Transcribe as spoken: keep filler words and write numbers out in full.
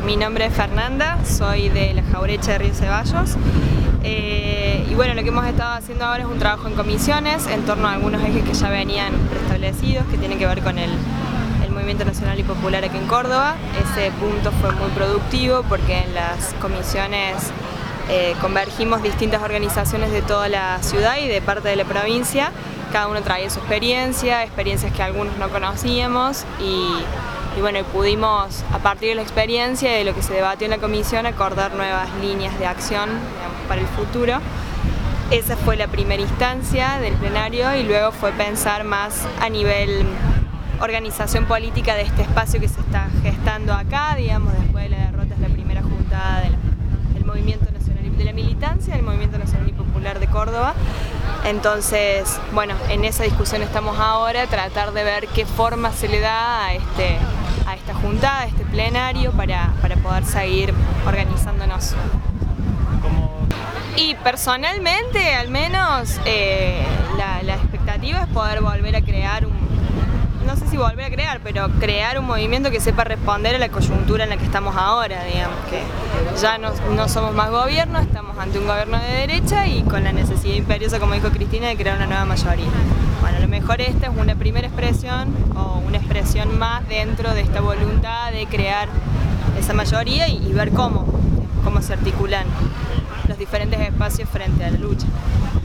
mi nombre es Fernanda, soy de La Jaurecha de Río Ceballos. Eh, y bueno, lo que hemos estado haciendo ahora es un trabajo en comisiones en torno a algunos ejes que ya venían preestablecidos, que tienen que ver con el, el Movimiento Nacional y Popular aquí en Córdoba. Ese punto fue muy productivo porque en las comisiones eh, convergimos distintas organizaciones de toda la ciudad y de parte de la provincia. Cada uno traía su experiencia, experiencias que algunos no conocíamos y, y bueno, pudimos a partir de la experiencia y de lo que se debatió en la comisión acordar nuevas líneas de acción, digamos, para el futuro. Esa fue la primera instancia del plenario y luego fue pensar más a nivel organización política de este espacio que se está gestando acá, digamos, después de la derrota de la primera juntada de la, del Movimiento Nacional y de la militancia del Movimiento Nacional y Popular de Córdoba. Entonces, bueno, en esa discusión estamos ahora, tratar de ver qué forma se le da a, este, a esta juntada, a este plenario, para, para poder seguir organizándonos. Y personalmente, al menos, eh, la, la expectativa es poder volver a crear un, no sé si volver a crear, pero crear un movimiento que sepa responder a la coyuntura en la que estamos ahora, digamos, que ya no, no somos más gobierno, estamos ante un gobierno de derecha y con la necesidad imperiosa, como dijo Cristina, de crear una nueva mayoría. Bueno, a lo mejor esta es una primera expresión o una expresión más dentro de esta voluntad de crear esa mayoría y, y ver cómo, cómo se articulan los diferentes espacios frente a la lucha.